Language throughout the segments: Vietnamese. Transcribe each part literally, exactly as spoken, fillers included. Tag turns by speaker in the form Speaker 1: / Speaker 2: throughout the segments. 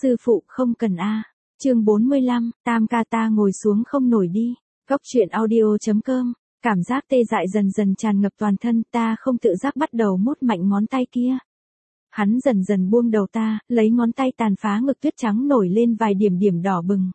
Speaker 1: sư phụ không cần a. Chương bốn mươi lăm, Tam ca ta ngồi xuống không nổi đi. Góc truyện audio.com. Cảm giác tê dại dần dần tràn ngập toàn thân, ta không tự giác bắt đầu mút mạnh ngón tay kia. Hắn dần dần buông đầu ta, lấy ngón tay tàn phá ngực tuyết trắng nổi lên vài điểm điểm đỏ bừng.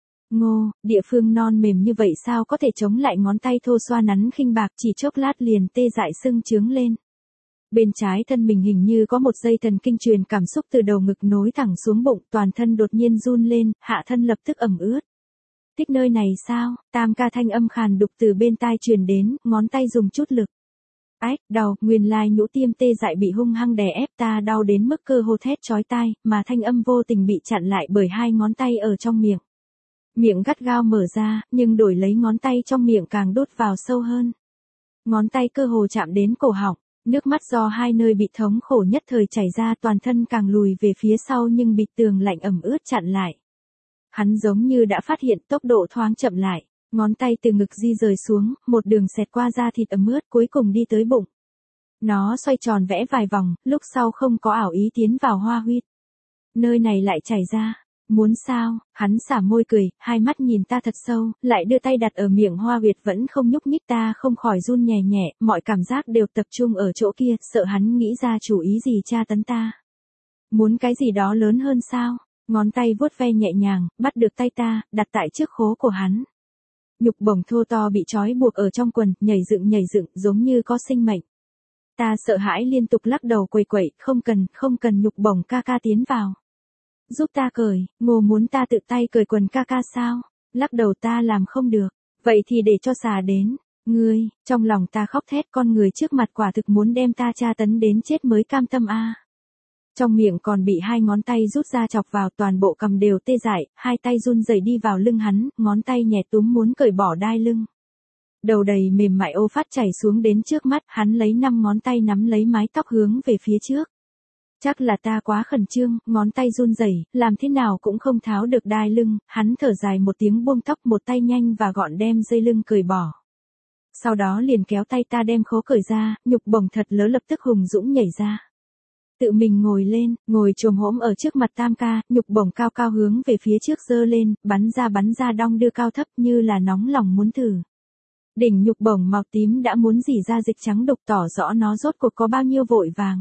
Speaker 1: Ngô, địa phương non mềm như vậy sao có thể chống lại ngón tay thô xoa nắn khinh bạc, chỉ chốc lát liền tê dại sưng trướng lên. Bên trái thân mình hình như có một dây thần kinh truyền cảm xúc từ đầu ngực nối thẳng xuống bụng, toàn thân đột nhiên run lên, hạ thân lập tức ẩm ướt. Thích nơi này sao? Tam ca thanh âm khàn đục từ bên tai truyền đến, ngón tay dùng chút lực. Ách, đau, nguyên lai nhũ tiêm tê dại bị hung hăng đè ép ta đau đến mức cơ hô thét chói tai, mà thanh âm vô tình bị chặn lại bởi hai ngón tay ở trong miệng. Miệng gắt gao mở ra, nhưng đổi lấy ngón tay trong miệng càng đút vào sâu hơn. Ngón tay cơ hồ chạm đến cổ họng, nước mắt do hai nơi bị thống khổ nhất thời chảy ra, toàn thân càng lùi về phía sau nhưng bị tường lạnh ẩm ướt chặn lại. Hắn giống như đã phát hiện, tốc độ thoáng chậm lại, ngón tay từ ngực di rời xuống, một đường xẹt qua da thịt ẩm ướt cuối cùng đi tới bụng. Nó xoay tròn vẽ vài vòng, lúc sau không có ảo ý tiến vào hoa huyệt. Nơi này lại chảy ra. Muốn sao? Hắn xả môi cười, hai mắt nhìn ta thật sâu, lại đưa tay đặt ở miệng hoa huyệt vẫn không nhúc nhích, ta không khỏi run nhẹ nhẹ, mọi cảm giác đều tập trung ở chỗ kia, sợ hắn nghĩ ra chủ ý gì tra tấn ta. Muốn cái gì đó lớn hơn sao? Ngón tay vuốt ve nhẹ nhàng, bắt được tay ta, đặt tại trước khố của hắn. Nhục bổng thô to bị trói buộc ở trong quần, nhảy dựng nhảy dựng, giống như có sinh mệnh. Ta sợ hãi liên tục lắc đầu quẩy quẩy, không cần, không cần nhục bổng ca ca tiến vào. Giúp ta cởi, Ngô muốn ta tự tay cởi quần ca ca sao? Lắc đầu ta làm không được, vậy thì để cho xà đến. Ngươi, trong lòng ta khóc thét, con người trước mặt quả thực muốn đem ta tra tấn đến chết mới cam tâm a. Trong miệng còn bị hai ngón tay rút ra chọc vào, toàn bộ cầm đều tê dại, hai tay run rẩy đi vào lưng hắn, ngón tay nhẹ túm muốn cởi bỏ đai lưng. Đầu đầy mềm mại ô phát chảy xuống đến trước mắt, hắn lấy năm ngón tay nắm lấy mái tóc hướng về phía trước. Chắc là ta quá khẩn trương, ngón tay run rẩy, làm thế nào cũng không tháo được đai lưng, hắn thở dài một tiếng buông tóc, một tay nhanh và gọn đem dây lưng cởi bỏ. Sau đó liền kéo tay ta đem khố cởi ra, nhục bổng thật lớn lập tức hùng dũng nhảy ra. Tự mình ngồi lên, ngồi chồm hổm ở trước mặt Tam ca, nhục bổng cao cao hướng về phía trước giơ lên, bắn ra bắn ra đong đưa cao thấp như là nóng lòng muốn thử. Đỉnh nhục bổng màu tím đã muốn rỉ ra dịch trắng đục, tỏ rõ nó rốt cuộc có bao nhiêu vội vàng.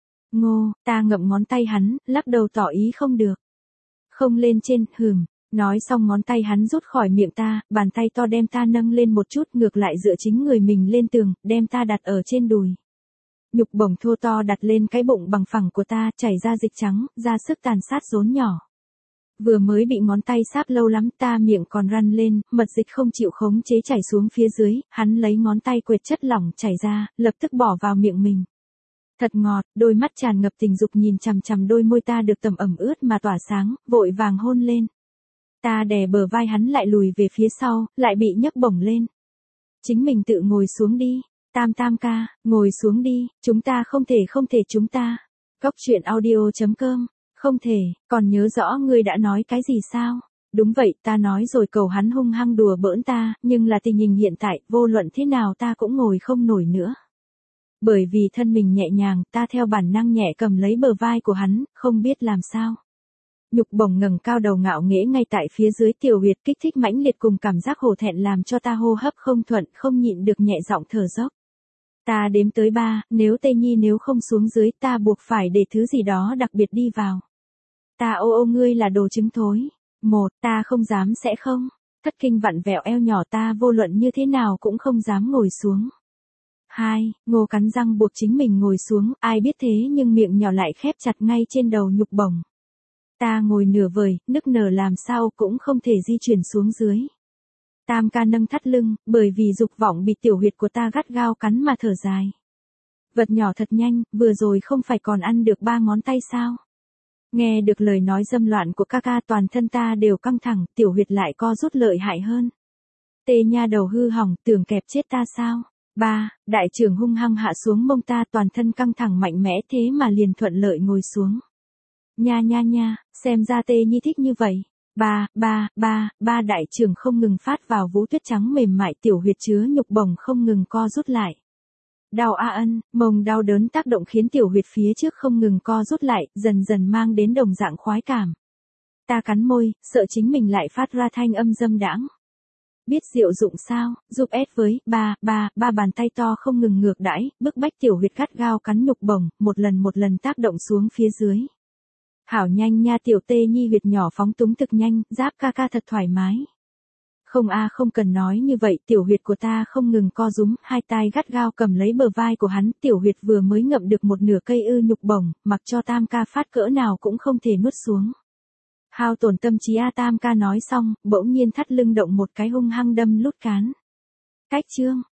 Speaker 1: Ngô, ta ngậm ngón tay hắn, lắc đầu tỏ ý không được. Không lên trên, hừm, nói xong ngón tay hắn rút khỏi miệng ta, bàn tay to đem ta nâng lên một chút, ngược lại dựa chính người mình lên tường, đem ta đặt ở trên đùi. Nhục bổng thô to đặt lên cái bụng bằng phẳng của ta, chảy ra dịch trắng, ra sức tàn sát rốn nhỏ. Vừa mới bị ngón tay sáp lâu lắm, ta miệng còn răn lên, mật dịch không chịu khống chế chảy xuống phía dưới, hắn lấy ngón tay quệt chất lỏng chảy ra, lập tức bỏ vào miệng mình. Thật ngọt, đôi mắt tràn ngập tình dục nhìn chằm chằm đôi môi ta được tầm ẩm ướt mà tỏa sáng, vội vàng hôn lên. Ta đè bờ vai hắn lại lùi về phía sau, lại bị nhấc bổng lên. Chính mình tự ngồi xuống đi, Tam Tam ca, ngồi xuống đi, chúng ta không thể không thể chúng ta. Góc truyện audio.com, không thể, còn nhớ rõ ngươi đã nói cái gì sao? Đúng vậy, ta nói rồi, cầu hắn hung hăng đùa bỡn ta, nhưng là tình hình hiện tại, vô luận thế nào ta cũng ngồi không nổi nữa. Bởi vì thân mình nhẹ nhàng, ta theo bản năng nhẹ cầm lấy bờ vai của hắn, không biết làm sao. Nhục bổng ngẩng cao đầu ngạo nghễ ngay tại phía dưới tiểu huyệt, kích thích mãnh liệt cùng cảm giác hổ thẹn làm cho ta hô hấp không thuận, không nhịn được nhẹ giọng thở dốc. Ta đếm tới ba, nếu Tây Nhi nếu không xuống dưới, ta buộc phải để thứ gì đó đặc biệt đi vào. Ta ô ô ngươi là đồ trứng thối. Một, ta không dám sẽ không. Thất kinh vặn vẹo eo nhỏ ta vô luận như thế nào cũng không dám ngồi xuống. Hai, Ngô cắn răng buộc chính mình ngồi xuống, ai biết thế nhưng miệng nhỏ lại khép chặt ngay trên đầu nhục bổng. Ta ngồi nửa vời, nức nở làm sao cũng không thể di chuyển xuống dưới. Tam ca nâng thắt lưng, bởi vì dục vọng bị tiểu huyệt của ta gắt gao cắn mà thở dài. Vật nhỏ thật nhanh, vừa rồi không phải còn ăn được ba ngón tay sao? Nghe được lời nói dâm loạn của ca ca, toàn thân ta đều căng thẳng, tiểu huyệt lại co rút lợi hại hơn. Tê nha đầu hư hỏng, tưởng kẹp chết ta sao? Ba, đại trưởng hung hăng hạ xuống mông ta, toàn thân căng thẳng mạnh mẽ thế mà liền thuận lợi ngồi xuống. Nha nha nha, xem ra Tê Nhi thích như vậy. Ba, ba, ba, ba đại trưởng không ngừng phát vào vú tuyết trắng mềm mại, tiểu huyệt chứa nhục bổng không ngừng co rút lại. Đau a ân, mông đau đớn tác động khiến tiểu huyệt phía trước không ngừng co rút lại, dần dần mang đến đồng dạng khoái cảm. Ta cắn môi, sợ chính mình lại phát ra thanh âm dâm đãng. Biết diệu dụng sao, giúp ép với, ba, ba, ba bàn tay to không ngừng ngược đãi, bức bách tiểu huyệt gắt gao cắn nhục bổng, một lần một lần tác động xuống phía dưới. Hảo nhanh nha tiểu tê nhi huyệt nhỏ phóng túng thực nhanh, giáp ca ca thật thoải mái. Không a không cần nói như vậy, tiểu huyệt của ta không ngừng co rúm, hai tay gắt gao cầm lấy bờ vai của hắn, tiểu huyệt vừa mới ngậm được một nửa cây ư nhục bổng, mặc cho tam ca phát cỡ nào cũng không thể nuốt xuống. Hao tổn tâm trí a tam ca nói xong, bỗng nhiên thắt lưng động một cái hung hăng đâm lút cán. Cách chương.